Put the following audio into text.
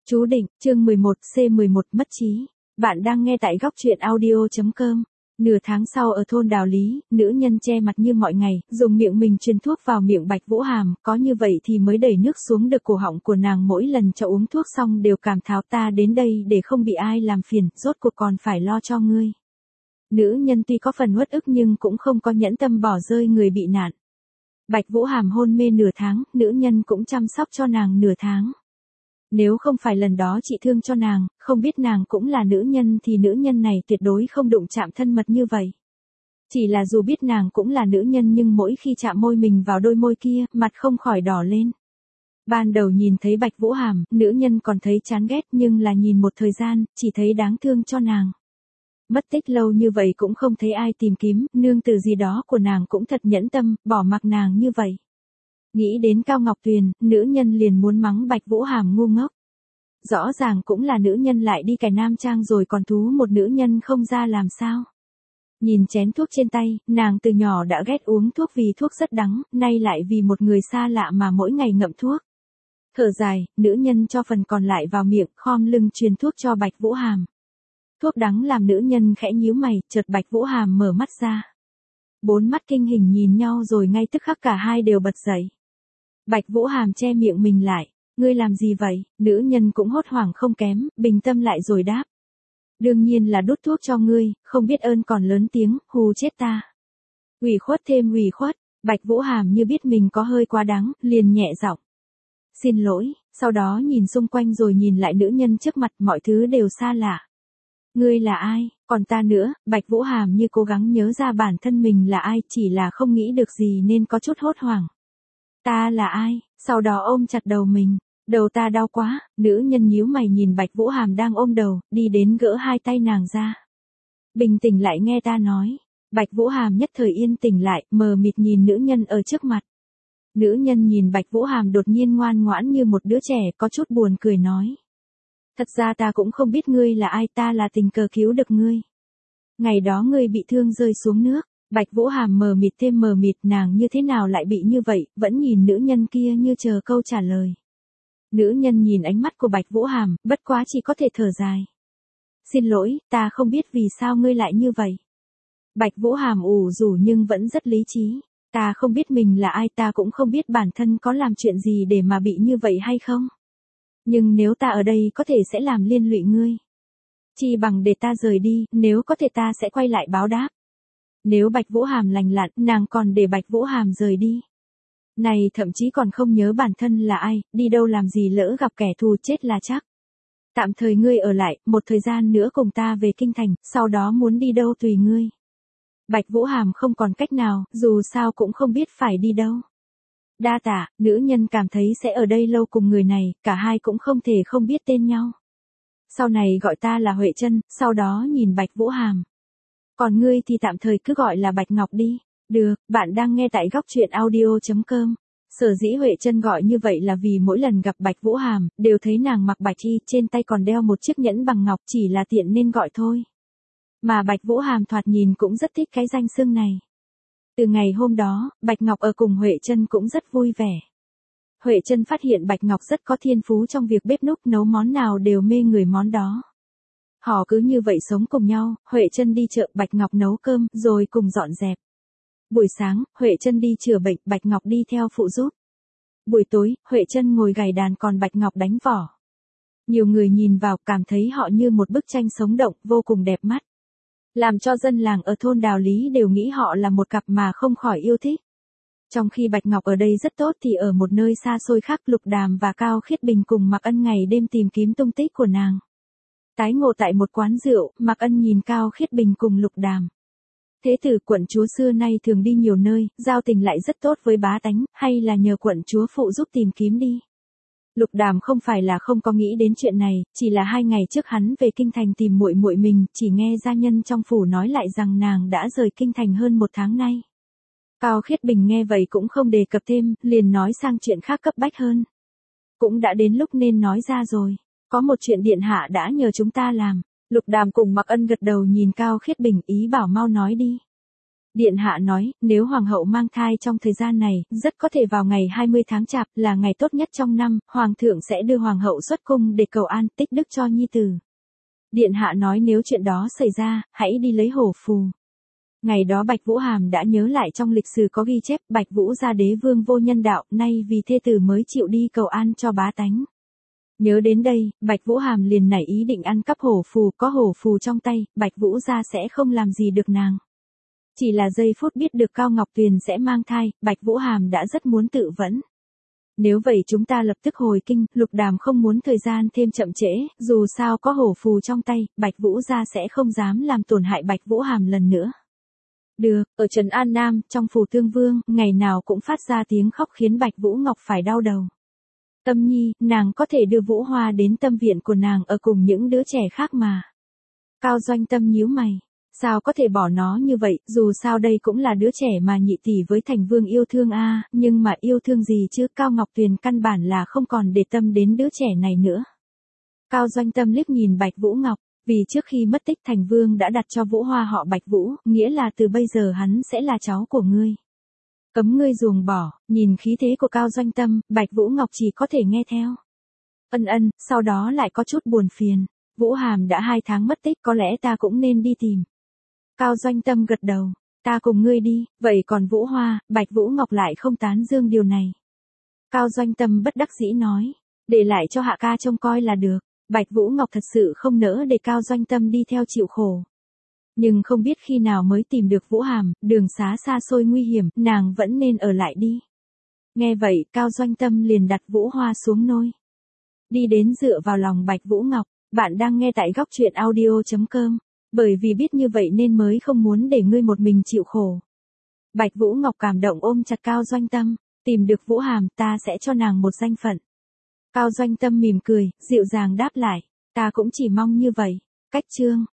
Chú định, chương 11C11 mất trí. Bạn đang nghe tại góc truyện audio.com. Nửa tháng sau ở thôn Đào Lý, nữ nhân che mặt như mọi ngày, dùng miệng mình truyền thuốc vào miệng Bạch Vũ Hàm, có như vậy thì mới đẩy nước xuống được cổ họng của nàng. Mỗi lần cho uống thuốc xong đều cảm tháo ta đến đây để không bị ai làm phiền, rốt cuộc còn phải lo cho ngươi. Nữ nhân tuy có phần uất ức nhưng cũng không có nhẫn tâm bỏ rơi người bị nạn. Bạch Vũ Hàm hôn mê nửa tháng, nữ nhân cũng chăm sóc cho nàng nửa tháng. Nếu không phải lần đó chị thương cho nàng, không biết nàng cũng là nữ nhân thì nữ nhân này tuyệt đối không đụng chạm thân mật như vậy. Chỉ là dù biết nàng cũng là nữ nhân nhưng mỗi khi chạm môi mình vào đôi môi kia, mặt không khỏi đỏ lên. Ban đầu nhìn thấy Bạch Vũ Hàm, nữ nhân còn thấy chán ghét nhưng là nhìn một thời gian, chỉ thấy đáng thương cho nàng. Mất tích lâu như vậy cũng không thấy ai tìm kiếm, nương tử gì đó của nàng cũng thật nhẫn tâm, bỏ mặc nàng như vậy. Nghĩ đến Cao Ngọc Tuyền, nữ nhân liền muốn mắng Bạch Vũ Hàm ngu ngốc. Rõ ràng cũng là nữ nhân lại đi cài nam trang rồi còn thú một nữ nhân không ra làm sao. Nhìn chén thuốc trên tay, nàng từ nhỏ đã ghét uống thuốc vì thuốc rất đắng, nay lại vì một người xa lạ mà mỗi ngày ngậm thuốc. Thở dài, nữ nhân cho phần còn lại vào miệng, khom lưng truyền thuốc cho Bạch Vũ Hàm. Thuốc đắng làm nữ nhân khẽ nhíu mày, chợt Bạch Vũ Hàm mở mắt ra. Bốn mắt kinh hình nhìn nhau rồi ngay tức khắc cả hai đều bật dậy. Bạch Vũ Hàm che miệng mình lại, ngươi làm gì vậy? Nữ nhân cũng hốt hoảng không kém, bình tâm lại rồi đáp. Đương nhiên là đút thuốc cho ngươi, không biết ơn còn lớn tiếng, hù chết ta. Ủy khuất thêm ủy khuất, Bạch Vũ Hàm như biết mình có hơi quá đáng, liền nhẹ giọng. Xin lỗi, sau đó nhìn xung quanh rồi nhìn lại nữ nhân trước mặt, mọi thứ đều xa lạ. Ngươi là ai, còn ta nữa? Bạch Vũ Hàm như cố gắng nhớ ra bản thân mình là ai, chỉ là không nghĩ được gì nên có chút hốt hoảng. Ta là ai? Sau đó ôm chặt đầu mình. Đầu ta đau quá, nữ nhân nhíu mày nhìn Bạch Vũ Hàm đang ôm đầu, đi đến gỡ hai tay nàng ra. Bình tĩnh lại nghe ta nói. Bạch Vũ Hàm nhất thời yên tĩnh lại, mờ mịt nhìn nữ nhân ở trước mặt. Nữ nhân nhìn Bạch Vũ Hàm đột nhiên ngoan ngoãn như một đứa trẻ, có chút buồn cười nói. Thật ra ta cũng không biết ngươi là ai, ta là tình cờ cứu được ngươi. Ngày đó ngươi bị thương rơi xuống nước. Bạch Vũ Hàm mờ mịt thêm mờ mịt, nàng như thế nào lại bị như vậy, vẫn nhìn nữ nhân kia như chờ câu trả lời. Nữ nhân nhìn ánh mắt của Bạch Vũ Hàm, bất quá chỉ có thể thở dài. Xin lỗi, ta không biết vì sao ngươi lại như vậy. Bạch Vũ Hàm ủ rũ nhưng vẫn rất lý trí. Ta không biết mình là ai, ta cũng không biết bản thân có làm chuyện gì để mà bị như vậy hay không. Nhưng nếu ta ở đây có thể sẽ làm liên lụy ngươi. Chỉ bằng để ta rời đi, nếu có thể ta sẽ quay lại báo đáp. Nếu Bạch Vũ Hàm lành lặn, nàng còn để Bạch Vũ Hàm rời đi. Này thậm chí còn không nhớ bản thân là ai, đi đâu làm gì lỡ gặp kẻ thù chết là chắc. Tạm thời ngươi ở lại, một thời gian nữa cùng ta về kinh thành, sau đó muốn đi đâu tùy ngươi. Bạch Vũ Hàm không còn cách nào, dù sao cũng không biết phải đi đâu. Đa tạ, nữ nhân cảm thấy sẽ ở đây lâu cùng người này, cả hai cũng không thể không biết tên nhau. Sau này gọi ta là Huệ Trân, sau đó nhìn Bạch Vũ Hàm. Còn ngươi thì tạm thời cứ gọi là Bạch Ngọc đi. Được, bạn đang nghe tại góc truyện audio.com. Sở dĩ Huệ Trân gọi như vậy là vì mỗi lần gặp Bạch Vũ Hàm, đều thấy nàng mặc bạch y, trên tay còn đeo một chiếc nhẫn bằng ngọc, chỉ là tiện nên gọi thôi. Mà Bạch Vũ Hàm thoạt nhìn cũng rất thích cái danh xưng này. Từ ngày hôm đó, Bạch Ngọc ở cùng Huệ Trân cũng rất vui vẻ. Huệ Trân phát hiện Bạch Ngọc rất có thiên phú trong việc bếp núc, nấu món nào đều mê người món đó. Họ cứ như vậy sống cùng nhau, Huệ Trân đi chợ, Bạch Ngọc nấu cơm, rồi cùng dọn dẹp. Buổi sáng, Huệ Trân đi chữa bệnh, Bạch Ngọc đi theo phụ giúp. Buổi tối, Huệ Trân ngồi gảy đàn còn Bạch Ngọc đánh võ. Nhiều người nhìn vào cảm thấy họ như một bức tranh sống động, vô cùng đẹp mắt. Làm cho dân làng ở thôn Đào Lý đều nghĩ họ là một cặp mà không khỏi yêu thích. Trong khi Bạch Ngọc ở đây rất tốt thì ở một nơi xa xôi khác, Lục Đàm và Cao Khiết Bình cùng Mạc Ân ngày đêm tìm kiếm tung tích của nàng. Tái ngộ tại một quán rượu, Mạc Ân nhìn Cao Khiết Bình cùng Lục Đàm. Thế tử quận chúa xưa nay thường đi nhiều nơi, giao tình lại rất tốt với bá tánh, hay là nhờ quận chúa phụ giúp tìm kiếm đi. Lục Đàm không phải là không có nghĩ đến chuyện này, chỉ là 2 ngày trước hắn về kinh thành tìm muội muội mình, chỉ nghe gia nhân trong phủ nói lại rằng nàng đã rời kinh thành hơn 1 tháng nay. Cao Khiết Bình nghe vậy cũng không đề cập thêm, liền nói sang chuyện khác cấp bách hơn. Cũng đã đến lúc nên nói ra rồi, có một chuyện điện hạ đã nhờ chúng ta làm. Lục Đàm cùng Mạc Ân gật đầu nhìn Cao Khiết Bình, ý bảo mau nói đi. Điện hạ nói, nếu hoàng hậu mang thai trong thời gian này, rất có thể vào ngày 20 tháng Chạp, là ngày tốt nhất trong năm, hoàng thượng sẽ đưa hoàng hậu xuất cung để cầu an tích đức cho nhi tử. Điện hạ nói nếu chuyện đó xảy ra, hãy đi lấy hổ phù. Ngày đó Bạch Vũ Hàm đã nhớ lại trong lịch sử có ghi chép Bạch Vũ gia đế vương vô nhân đạo, nay vì thê tử mới chịu đi cầu an cho bá tánh. Nhớ đến đây, Bạch Vũ Hàm liền nảy ý định ăn cắp hổ phù, có hổ phù trong tay, Bạch Vũ gia sẽ không làm gì được nàng. Chỉ là giây phút biết được Cao Ngọc Tuyền sẽ mang thai, Bạch Vũ Hàm đã rất muốn tự vẫn. Nếu vậy chúng ta lập tức hồi kinh, Lục Đàm không muốn thời gian thêm chậm trễ, dù sao có hổ phù trong tay, Bạch Vũ gia sẽ không dám làm tổn hại Bạch Vũ Hàm lần nữa. Được, ở Trấn An Nam, trong phủ Tương Vương, ngày nào cũng phát ra tiếng khóc khiến Bạch Vũ Ngọc phải đau đầu. Tâm Nhi, nàng có thể đưa Vũ Hoa đến tâm viện của nàng ở cùng những đứa trẻ khác mà. Cao Doanh Tâm nhíu mày. Sao có thể bỏ nó như vậy, dù sao đây cũng là đứa trẻ mà nhị tỷ với Thành Vương yêu thương a, nhưng mà yêu thương gì chứ, Cao Ngọc Tuyền căn bản là không còn để tâm đến đứa trẻ này nữa. Cao Doanh Tâm liếc nhìn Bạch Vũ Ngọc, vì trước khi mất tích Thành Vương đã đặt cho Vũ Hoa họ Bạch Vũ, nghĩa là từ bây giờ hắn sẽ là cháu của ngươi. Cấm ngươi ruồng bỏ, nhìn khí thế của Cao Doanh Tâm, Bạch Vũ Ngọc chỉ có thể nghe theo. Ân, sau đó lại có chút buồn phiền, Vũ Hàm đã 2 tháng mất tích, có lẽ ta cũng nên đi tìm. Cao Doanh Tâm gật đầu, ta cùng ngươi đi, vậy còn Vũ Hoa, Bạch Vũ Ngọc lại không tán dương điều này. Cao Doanh Tâm bất đắc dĩ nói, để lại cho hạ ca trông coi là được, Bạch Vũ Ngọc thật sự không nỡ để Cao Doanh Tâm đi theo chịu khổ. Nhưng không biết khi nào mới tìm được Vũ Hàm, đường xá xa xôi nguy hiểm, nàng vẫn nên ở lại đi. Nghe vậy, Cao Doanh Tâm liền đặt Vũ Hoa xuống nôi. Đi đến dựa vào lòng Bạch Vũ Ngọc, bạn đang nghe tại góc truyện audio.com. Bởi vì biết như vậy nên mới không muốn để ngươi một mình chịu khổ. Bạch Vũ Ngọc cảm động ôm chặt Cao Doanh Tâm, tìm được Vũ Hàm ta sẽ cho nàng một danh phận. Cao Doanh Tâm mỉm cười, dịu dàng đáp lại, ta cũng chỉ mong như vậy. Cách chương